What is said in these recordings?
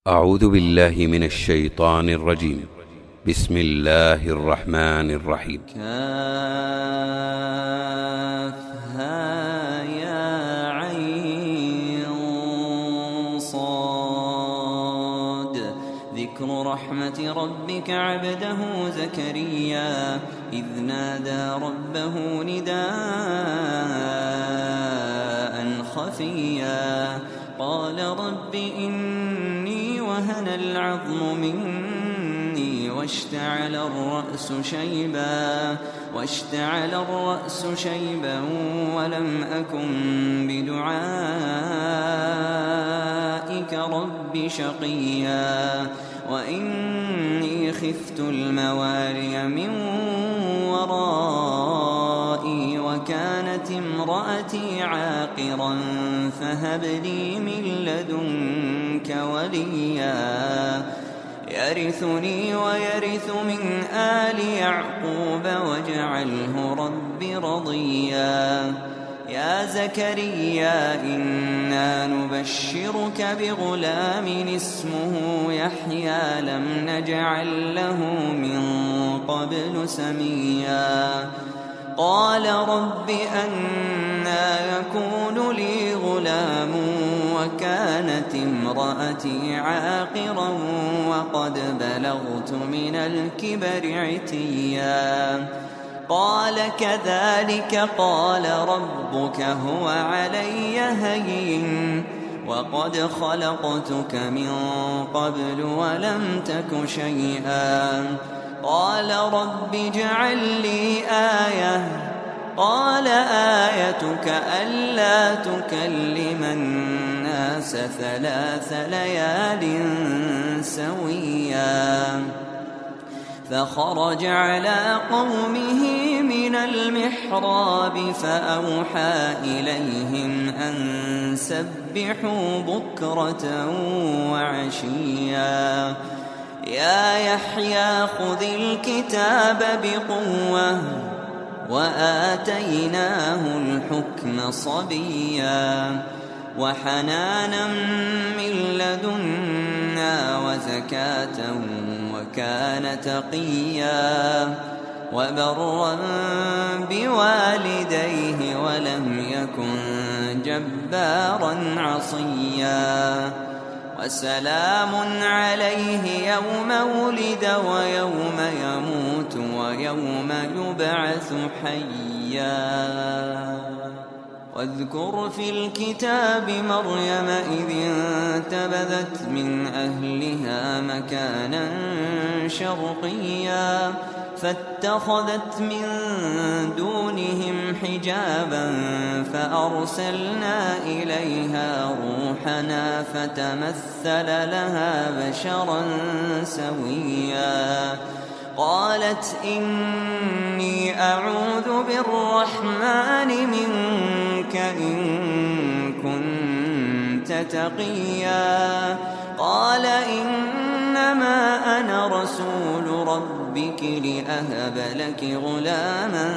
أعوذ بالله من الشيطان الرجيم. بسم الله الرحمن الرحيم. كافها يا عين صاد. ذكر رحمة ربك عبده زكريا إذ نادى ربه نداء خفيا قال رب إني وهن العظم مني واشتعل الرأس شيبا ولم أكن بدعائك رب شقيا وإني خفت الموالي من ورائي وكانت امرأتي عاقرا فهب لي من لدنك وليا يرثني ويرث من آل يعقوب واجعله رب رضيا. يا زكريا إنا نبشرك بغلام اسمه يحيى لم نجعل له من قبل سميا. قال رب أنى يكون لي غلام وكانت امرأتي عاقرا وقد بلغت من الكبر عتيا. قال كذلك قال ربك هو علي هين وقد خلقتك من قبل ولم تك شيئا. قال رب اجعل لي آية. قال آيتك ألا تكلم الناس 3 ليال سويا. فخرج على قومه من المحراب فأوحى إليهم أن سبحوا بكرة وعشيا. يا يحيى خذ الكتاب بقوة وآتيناه الحكم صبيا وحنانا من لدنا وزكاة وكان تقيا وبرا بوالديه ولم يكن جبارا عصيا. وسلام عليه يوم ولد ويوم يموت ويوم يبعث حيا. واذكر في الكتاب مريم إذ انتبذت من أهلها مكانا شرقيا فاتخذت من دونهم حجابا فأرسلنا إليها روحنا فتمثل لها بشرا سويا. قالت إني أعوذ بالرحمن منك إن كنت تقيا. قال إنما أنا رسول ربك لأهب لك غلاما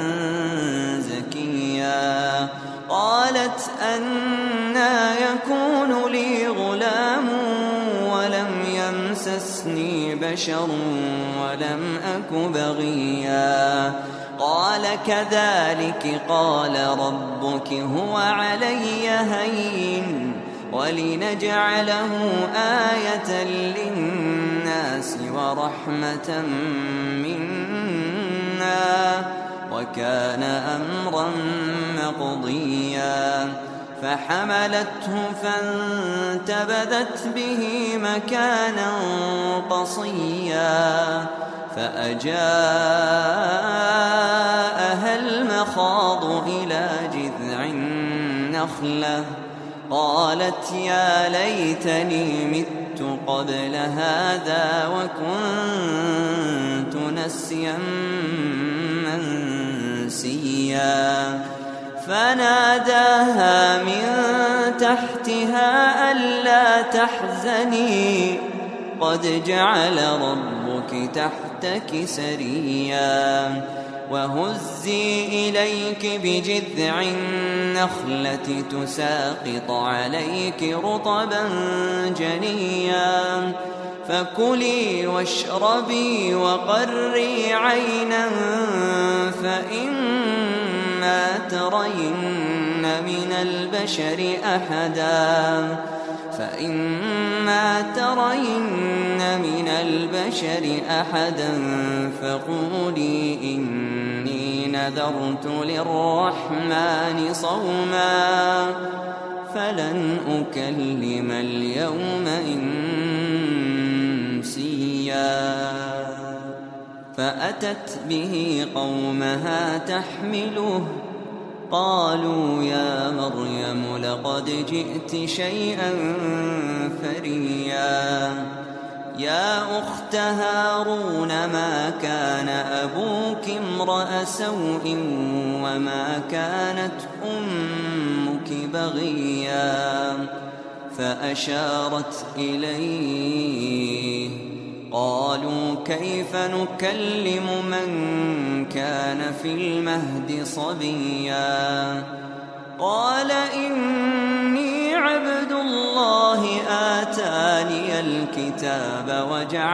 زكيا. قالت أنى يكون لي غلام ولم يمسسني بشر ولم أك بغيا. قال كذلك قال ربك هو علي هين ولنجعله آية للناس ورحمة منا وكان أمرا مقضيا. فحملته فانتبذت به مكانا قصيا فأجاءها المخاض إلى جذع النخلة قالت يا ليتني مت قبل هذا وكنت نسيا منسيا. فناداها من تحتها ألا تحزني قد جعل ربك تحتك سريا. وهزي إليك بجذع النخلة تساقط عليك رطبا جنيا فكلي واشربي وقري عينا فإما ترين من البشر أحدا فقولي إني نذرت للرحمن صوما فلن أكلم اليوم إنسيا فأتت به قومها تحمله قالوا يا مريم لقد جئت شيئا فريا يا أخت هارون ما كان أبوك امرأ سوء وما كانت أمك بغيا فأشارت إليه قالوا كيف نكلم من كان في المهد صبيا قال إني عبد الله آتاني الكتاب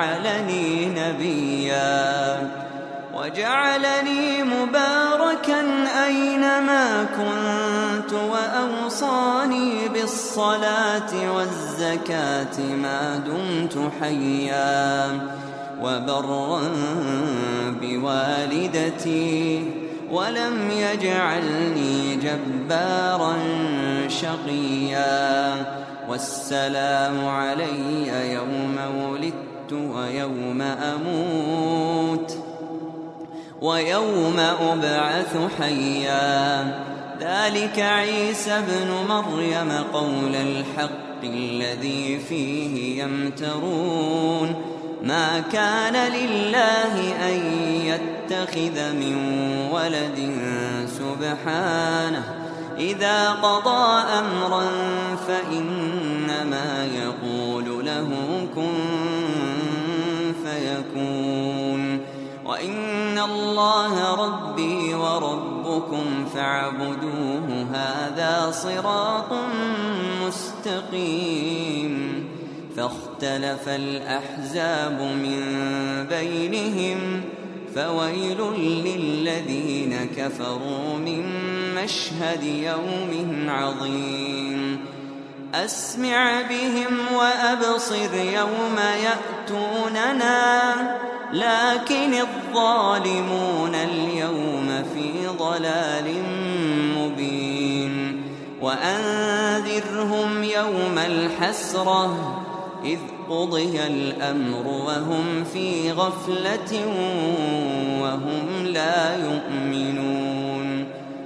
وجعلني مباركا أينما كنت وأوصاني بالصلاة والزكاة ما دمت حيا وبرا بوالدتي ولم يجعلني جبارا شقيا والسلام علي يوم ولدت ويوم أبعث حيا ذلك عيسى ابن مريم قول الحق الذي فيه يمترون ما كان لله أن يتخذ من ولد سبحانه إذا قضى أمرا فإنما يقول له كن فيكون وإن الله ربي وربكم فاعبدوه هذا صراط مستقيم فاختلف الأحزاب من بينهم فويل للذين كفروا من مشهد يوم عظيم أسمع بهم وأبصر يوم يأتوننا لكن الظالمون اليوم في ضلال مبين وأنذرهم يوم الحسرة إذ قضي الأمر وهم في غفلة وهم لا يؤمنون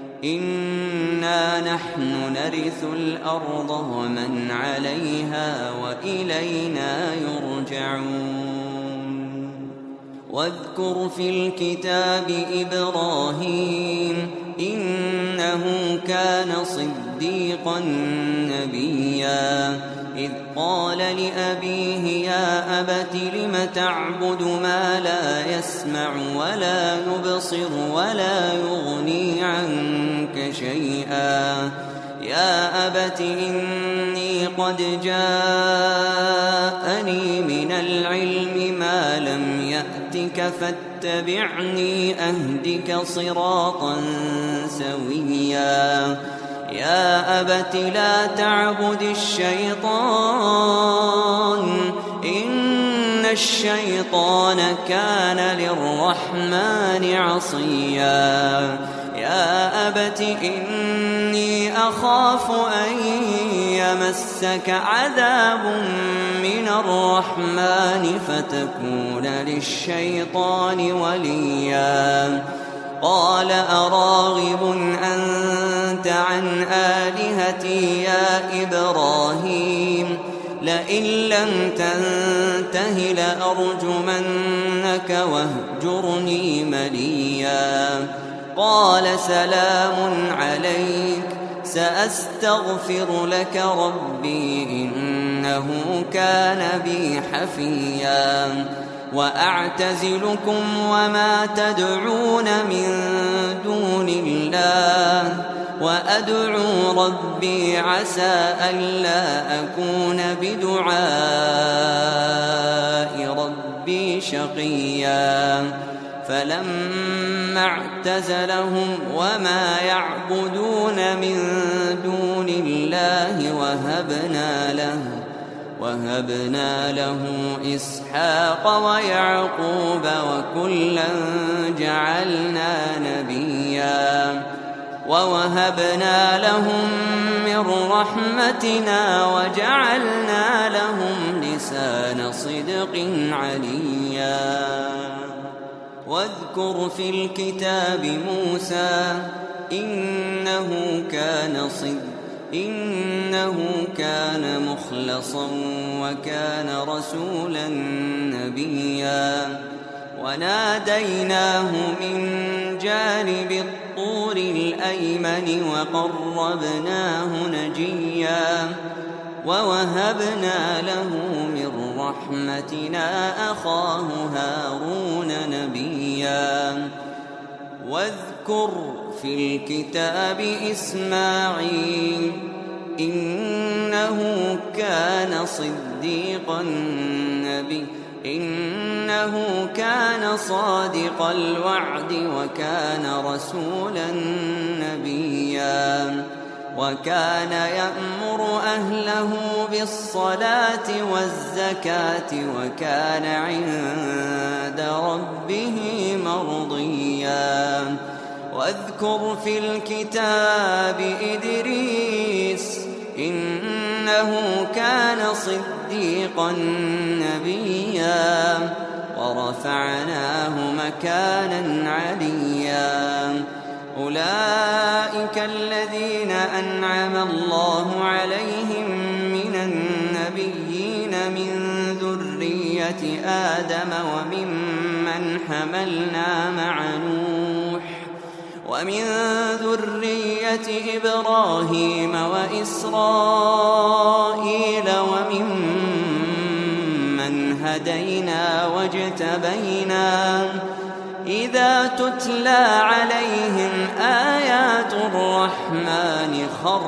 إنا نحن نرث الأرض ومن عليها وإلينا يرجعون واذكر في الكتاب إبراهيم إنه كان صديقا نبيا إذ قال لأبيه يا أبت لم تعبد ما لا يسمع ولا يبصر ولا يغني عنك شيئا يا أبت إني قد جاءني من العلم ما لم يأتك فاتبعني أهدك صراطا سويا يا أبت لا تعبد الشيطان إن الشيطان كان للرحمن عصيا يا أبت إني أخاف أن يمسك عذاب من الرحمن فتكون للشيطان وليا قال أراغب أنت عن آلهتي يا إبراهيم لئن لم تنته لأرجمنك واهجرني مليا قال سلام عليك سأستغفر لك ربي إنه كان بي حفيا وأعتزلكم وما تدعون من دون الله وأدعو ربي عسى ألا أكون بدعاء ربي شقيا فلما اعتزلهم وما يعبدون من دون الله وهبنا له إسحاق ويعقوب وكلا جعلنا نبيا ووهبنا لهم من رحمتنا وجعلنا لهم لسان صدق عليا واذكر في الكتاب موسى إنه كان مخلصا وكان رسولا نبيا وناديناه من جانب الطور الأيمن وقربناه نجيا ووهبنا له من رحمتنا أخاه هارون نبيا واذكر في الكتاب إسماعيل إنه كان صادق الوعد وكان رسولا نبيا وكان يأمر أهله بالصلاة والزكاة وكان عند ربه مرضيا واذكر في الكتاب إدريس إنه كان صديقا نبيا ورفعناه مكانا عليا أولئك الذين أنعم الله عليهم من النبيين من ذرية آدم وممن حملنا مع نوح ومن ذرية إبراهيم وإسرائيل وممن هدينا واجتبينا إذا تتلى عليهم آيات الرحمن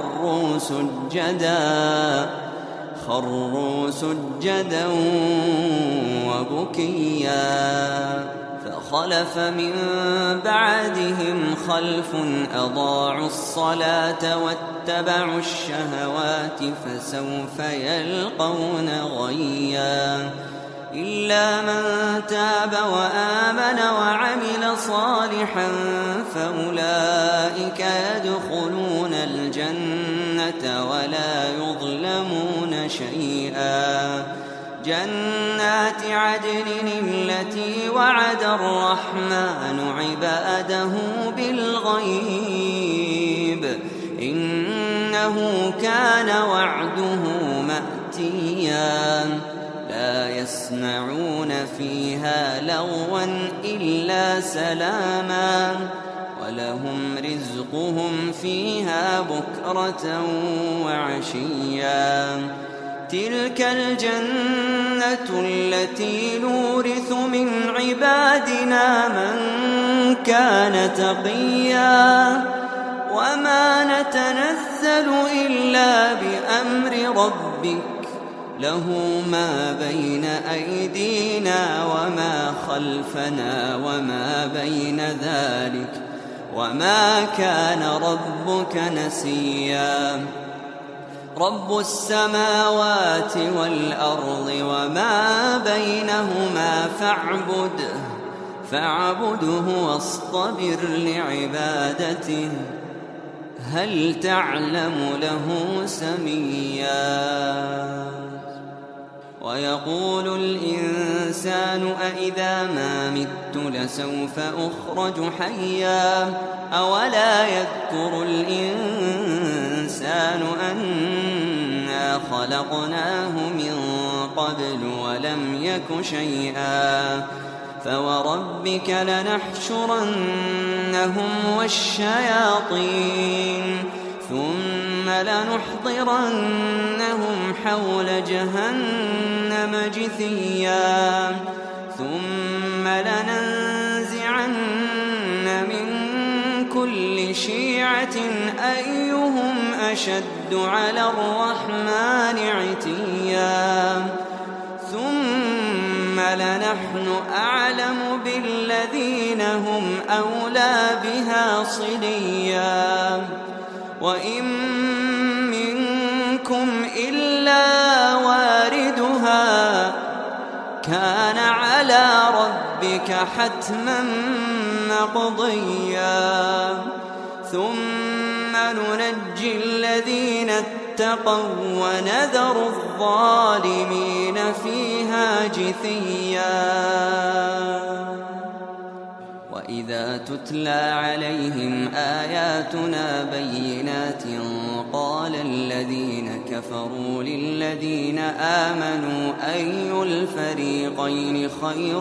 خروا سجدا وبكيا فخلف من بعدهم خلف أضاعوا الصلاة واتبعوا الشهوات فسوف يلقون غيا إلا من تاب وآمن وعمل صالحا فأولئك يدخلون الجنة ولا يظلمون شيئا جنات عدن التي وعد الرحمن عباده بالغيب إنه كان وعده مأتيا لا يسمعون فيها لغوا إلا سلاما ولهم رزقهم فيها بكرة وعشيا تلك الجنة التي نورث من عبادنا من كان تقيا وما نتنزل إلا بأمر ربك له ما بين أيدينا وما خلفنا وما بين ذلك وما كان ربك نسيا رب السماوات والأرض وما بينهما فاعبده واصطبر لعبادته هل تعلم له سميا ويقول الإنسان أإذا ما مت لسوف أخرج حيا أولا يذكر الإنسان أنا خلقناه من قبل ولم يك شيئا فوربك لنحشرنهم والشياطين ثم لنحضرنهم حول جهنم جثيا ثم لننزعن من كل شيعة أيهم أشد على الرحمن عتيا ثم لنحن أعلم بالذين هم أولى بها صليا وإن منكم إلا واردها كان على ربك حتما مقضيا ثم ننجي الذين اتقوا ونذر الظالمين فيها جثيا وإذا تتلى عليهم آياتنا بينات قال الذين كفروا للذين آمنوا أي الفريقين خير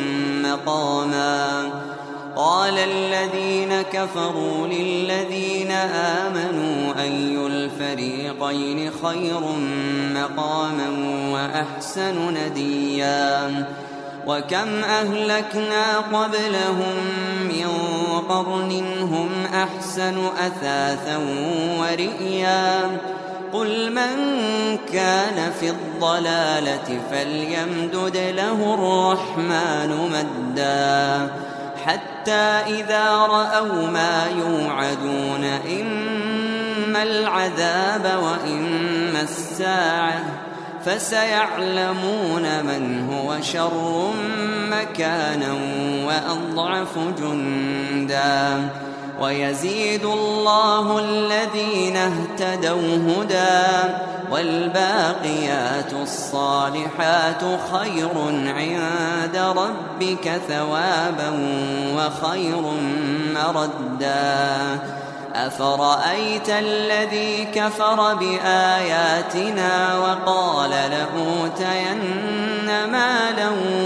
مقاما قال الذين كفروا للذين آمنوا أي الفريقين خير مقاما وأحسن نديا وكم أهلكنا قبلهم من قرن هم أحسن أثاثا ورئيا قل من كان في الضلالة فليمدد له الرحمن مدا حتى إذا رأوا ما يوعدون إما العذاب وإما الساعة فسيعلمون من هو شر مكانا وأضعف جندا ويزيد الله الذين اهتدوا هدى والباقيات الصالحات خير عند ربك ثوابا وخير مردا أفرأيت الذي كفر بآياتنا وقال لأوتين مالا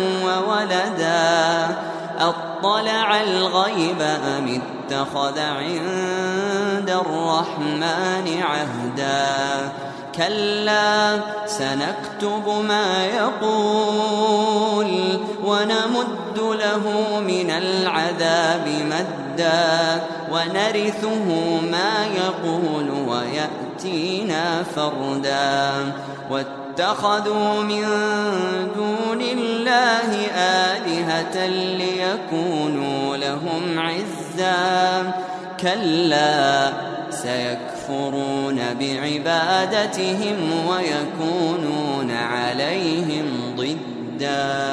وولدا أطلع الغيب أم اتخذ عند الرحمن عهدا كلا سنكتب ما يقول ونمد له من العذاب مدا ونرثه ما يقول ويأتينا فردا واتخذوا من دون الله آلهة ليكونوا لهم عزا كلا سيكفرون بعبادتهم ويكونون عليهم ضدا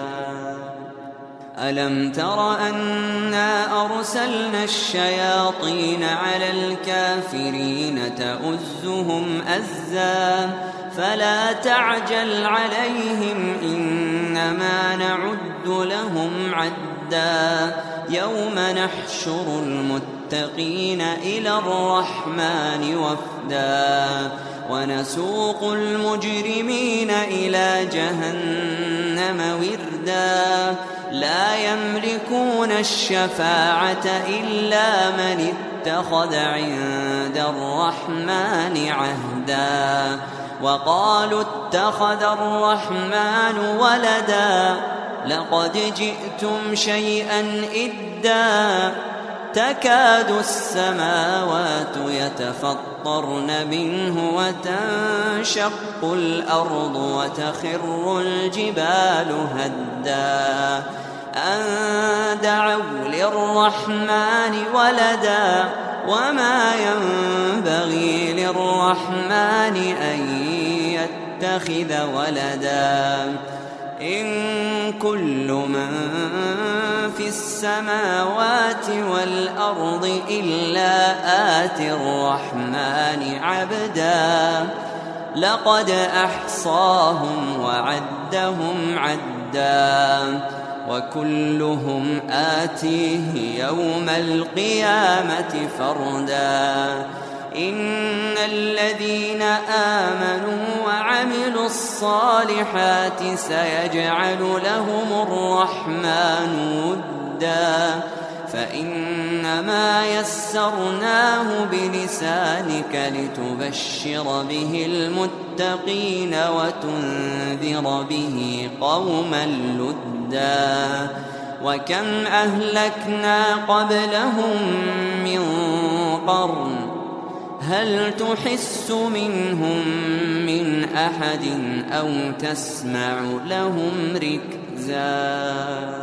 ألم تر أنا أرسلنا الشياطين على الكافرين تؤزهم أزا فلا تعجل عليهم إنما نعد لهم عدا يوم نحشر المتقين إلى الرحمن وفدا ونسوق المجرمين إلى جهنم وردا لا يملكون الشفاعة إلا من اتخذ عند الرحمن عهدا وقالوا اتخذ الرحمن ولدا لقد جئتم شيئا إدا تكاد السماوات يتفطرن منه وتنشق الأرض وتخر الجبال هدا أن دعوا للرحمن ولدا وما ينبغي للرحمن أن يتخذ ولدا إن كل من في السماوات والأرض إلا آتي الرحمن عبدا لقد أحصاهم وعدهم عدا وكلهم آتيه يوم القيامة فردا إن الذين آمنوا وعملوا الصالحات سيجعل لهم الرحمن ودا فإنما يسرناه بلسانك لتبشر به المتقين وتنذر به قوما لدا وكم أهلكنا قبلهم من قرن هل تحس منهم من أحد أو تسمع لهم ركزا